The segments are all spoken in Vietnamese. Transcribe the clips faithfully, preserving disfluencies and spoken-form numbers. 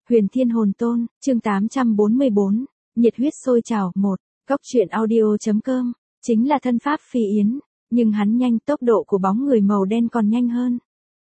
Huyền Thiên Hồn Tôn, chương tám trăm bốn mươi bốn, nhiệt huyết sôi trào, một, góc truyện audio.com, chính là thân pháp phi yến, nhưng hắn nhanh, tốc độ của bóng người màu đen còn nhanh hơn.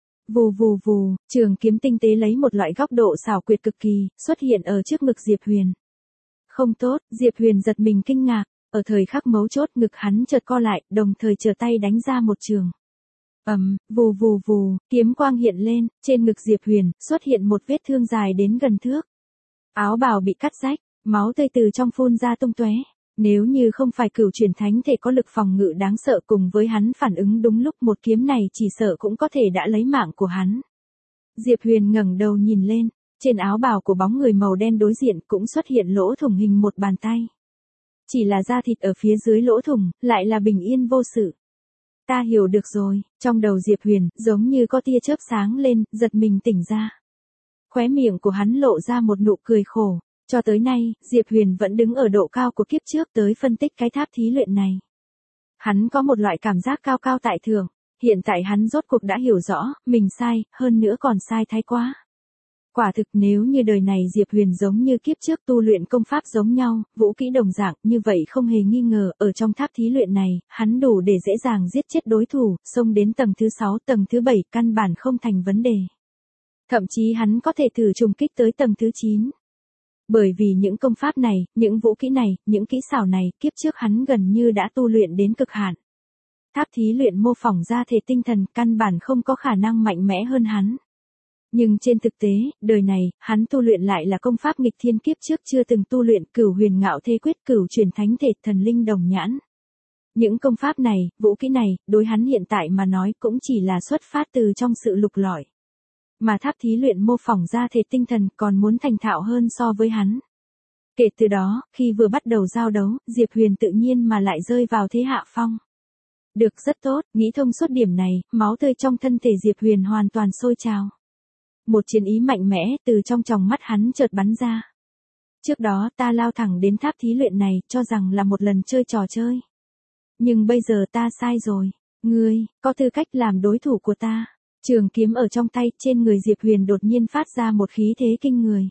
Vù vù vù, trường kiếm tinh tế lấy một loại góc độ xảo quyệt cực kỳ, xuất hiện ở trước ngực Diệp Huyền. Không tốt, Diệp Huyền giật mình kinh ngạc, ở thời khắc mấu chốt ngực hắn chợt co lại, đồng thời trở tay đánh ra một trường. Ầm, vù vù vù, kiếm quang hiện lên, trên ngực Diệp Huyền xuất hiện một vết thương dài đến gần thước. Áo bào bị cắt rách, máu tươi từ trong phun ra tung tóe. Nếu như không phải cửu chuyển thánh thể có lực phòng ngự đáng sợ cùng với hắn phản ứng đúng lúc, một kiếm này chỉ sợ cũng có thể đã lấy mạng của hắn. Diệp Huyền ngẩng đầu nhìn lên, trên áo bào của bóng người màu đen đối diện cũng xuất hiện lỗ thủng hình một bàn tay. Chỉ là da thịt ở phía dưới lỗ thủng, lại là bình yên vô sự. Ta hiểu được rồi, trong đầu Diệp Huyền, giống như có tia chớp sáng lên, giật mình tỉnh ra. Khóe miệng của hắn lộ ra một nụ cười khổ. Cho tới nay, Diệp Huyền vẫn đứng ở độ cao của kiếp trước tới phân tích cái tháp thí luyện này. Hắn có một loại cảm giác cao cao tại thượng, hiện tại hắn rốt cuộc đã hiểu rõ, mình sai, hơn nữa còn sai thái quá. Quả thực nếu như đời này Diệp Huyền giống như kiếp trước tu luyện công pháp giống nhau, vũ kỹ đồng dạng, như vậy không hề nghi ngờ, ở trong tháp thí luyện này, hắn đủ để dễ dàng giết chết đối thủ, xông đến tầng thứ sáu, tầng thứ bảy, căn bản không thành vấn đề. Thậm chí hắn có thể thử trùng kích tới tầng thứ chín. Bởi vì những công pháp này, những vũ kỹ này, những kỹ xảo này, kiếp trước hắn gần như đã tu luyện đến cực hạn. Tháp thí luyện mô phỏng ra thể tinh thần, căn bản không có khả năng mạnh mẽ hơn hắn. Nhưng trên thực tế, đời này, hắn tu luyện lại là công pháp nghịch thiên kiếp trước chưa từng tu luyện, Cửu Huyền Ngạo Thế Quyết, Cửu Chuyển Thánh Thể, Thần Linh Đồng Nhãn. Những công pháp này, vũ kỹ này, đối hắn hiện tại mà nói cũng chỉ là xuất phát từ trong sự lục lọi. Mà tháp thí luyện mô phỏng ra thể tinh thần còn muốn thành thạo hơn so với hắn. Kể từ đó, khi vừa bắt đầu giao đấu, Diệp Huyền tự nhiên mà lại rơi vào thế hạ phong. Được, rất tốt, nghĩ thông suốt điểm này, máu tươi trong thân thể Diệp Huyền hoàn toàn sôi trào. Một chiến ý mạnh mẽ từ trong tròng mắt hắn chợt bắn ra. Trước đó ta lao thẳng đến tháp thí luyện này, cho rằng là một lần chơi trò chơi. Nhưng bây giờ ta sai rồi. Ngươi, có tư cách làm đối thủ của ta. Trường kiếm ở trong tay, trên người Diệp Huyền đột nhiên phát ra một khí thế kinh người.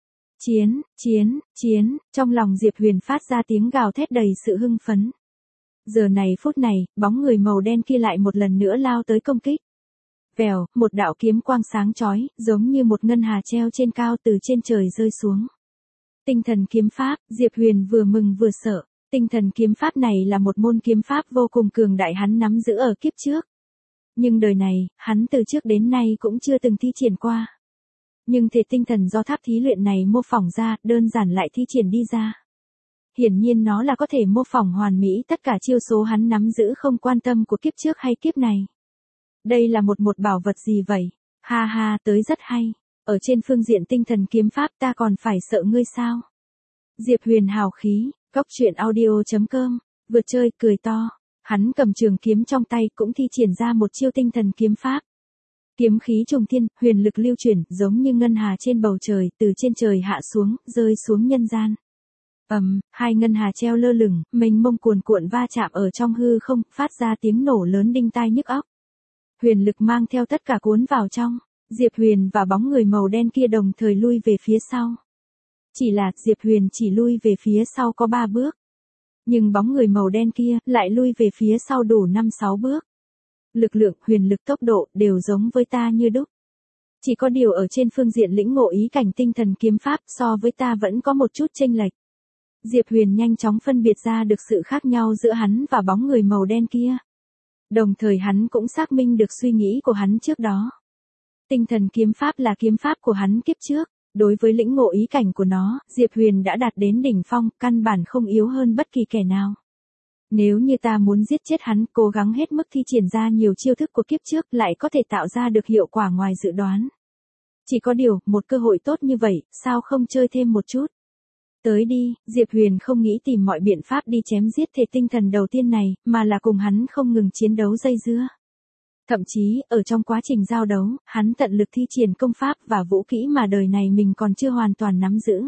Chiến, chiến, chiến, trong lòng Diệp Huyền phát ra tiếng gào thét đầy sự hưng phấn. Giờ này phút này, bóng người màu đen kia lại một lần nữa lao tới công kích. Vèo, một đạo kiếm quang sáng chói, giống như một ngân hà treo trên cao từ trên trời rơi xuống. Tinh thần kiếm pháp, Diệp Huyền vừa mừng vừa sợ. Tinh thần kiếm pháp này là một môn kiếm pháp vô cùng cường đại hắn nắm giữ ở kiếp trước. Nhưng đời này, hắn từ trước đến nay cũng chưa từng thi triển qua. Nhưng thể tinh thần do tháp thí luyện này mô phỏng ra, đơn giản lại thi triển đi ra. Hiển nhiên nó là có thể mô phỏng hoàn mỹ tất cả chiêu số hắn nắm giữ không quan tâm của kiếp trước hay kiếp này. Đây là một một bảo vật gì vậy? Ha ha, tới rất hay. Ở trên phương diện tinh thần kiếm pháp ta còn phải sợ ngươi sao? Diệp Huyền hào khí, góc truyện audio.com, vượt chơi, cười to. Hắn cầm trường kiếm trong tay cũng thi triển ra một chiêu tinh thần kiếm pháp. Kiếm khí trùng thiên, huyền lực lưu chuyển, giống như ngân hà trên bầu trời, từ trên trời hạ xuống, rơi xuống nhân gian. Ầm, um, hai ngân hà treo lơ lửng, mênh mông cuồn cuộn va chạm ở trong hư không, phát ra tiếng nổ lớn đinh tai nhức óc. Huyền lực mang theo tất cả cuốn vào trong, Diệp Huyền và bóng người màu đen kia đồng thời lui về phía sau. Chỉ là, Diệp Huyền chỉ lui về phía sau có ba bước. Nhưng bóng người màu đen kia lại lui về phía sau đủ năm sáu bước. Lực lượng, huyền lực, tốc độ đều giống với ta như đúc. Chỉ có điều ở trên phương diện lĩnh ngộ ý cảnh tinh thần kiếm pháp so với ta vẫn có một chút chênh lệch. Diệp Huyền nhanh chóng phân biệt ra được sự khác nhau giữa hắn và bóng người màu đen kia. Đồng thời hắn cũng xác minh được suy nghĩ của hắn trước đó. Tinh thần kiếm pháp là kiếm pháp của hắn kiếp trước. Đối với lĩnh ngộ ý cảnh của nó, Diệp Huyền đã đạt đến đỉnh phong, căn bản không yếu hơn bất kỳ kẻ nào. Nếu như ta muốn giết chết hắn, cố gắng hết mức thi triển ra nhiều chiêu thức của kiếp trước lại có thể tạo ra được hiệu quả ngoài dự đoán. Chỉ có điều, một cơ hội tốt như vậy, sao không chơi thêm một chút? Tới đi, Diệp Huyền không nghĩ tìm mọi biện pháp đi chém giết thể tinh thần đầu tiên này, mà là cùng hắn không ngừng chiến đấu dây dưa. Thậm chí, ở trong quá trình giao đấu, hắn tận lực thi triển công pháp và vũ kỹ mà đời này mình còn chưa hoàn toàn nắm giữ.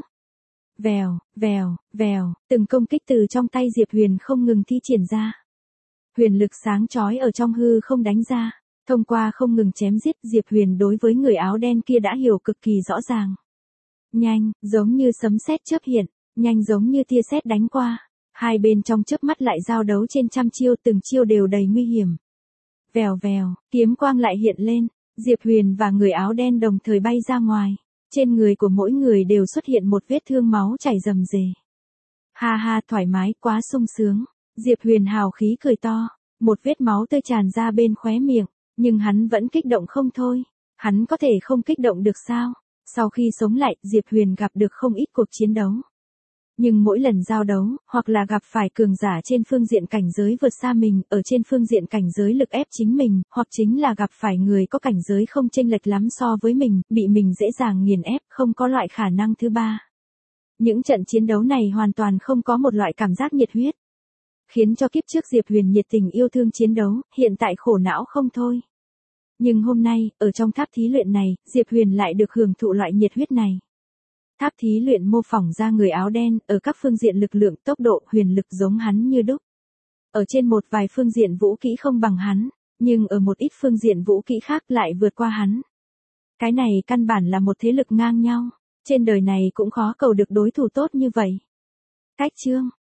Vèo, vèo, vèo, từng công kích từ trong tay Diệp Huyền không ngừng thi triển ra. Huyền lực sáng chói ở trong hư không đánh ra, thông qua không ngừng chém giết, Diệp Huyền đối với người áo đen kia đã hiểu cực kỳ rõ ràng. Nhanh, giống như sấm sét chớp hiện, nhanh giống như tia sét đánh qua. Hai bên trong chớp mắt lại giao đấu trên trăm chiêu, từng chiêu đều đầy nguy hiểm. Vèo vèo, kiếm quang lại hiện lên, Diệp Huyền và người áo đen đồng thời bay ra ngoài. Trên người của mỗi người đều xuất hiện một vết thương máu chảy rầm rề. Ha ha, thoải mái, quá sung sướng. Diệp Huyền hào khí cười to, một vết máu tươi tràn ra bên khóe miệng, nhưng hắn vẫn kích động không thôi. Hắn có thể không kích động được sao? Sau khi sống lại, Diệp Huyền gặp được không ít cuộc chiến đấu. Nhưng mỗi lần giao đấu, hoặc là gặp phải cường giả trên phương diện cảnh giới vượt xa mình, ở trên phương diện cảnh giới lực ép chính mình, hoặc chính là gặp phải người có cảnh giới không chênh lệch lắm so với mình, bị mình dễ dàng nghiền ép, không có loại khả năng thứ ba. Những trận chiến đấu này hoàn toàn không có một loại cảm giác nhiệt huyết. Khiến cho kiếp trước Diệp Huyền nhiệt tình yêu thương chiến đấu, hiện tại khổ não không thôi. Nhưng hôm nay, ở trong tháp thí luyện này, Diệp Huyền lại được hưởng thụ loại nhiệt huyết này. Tháp thí luyện mô phỏng ra người áo đen, ở các phương diện lực lượng, tốc độ, huyền lực giống hắn như đúc. Ở trên một vài phương diện vũ kỹ không bằng hắn, nhưng ở một ít phương diện vũ kỹ khác lại vượt qua hắn. Cái này căn bản là một thế lực ngang nhau, trên đời này cũng khó cầu được đối thủ tốt như vậy. Cách chương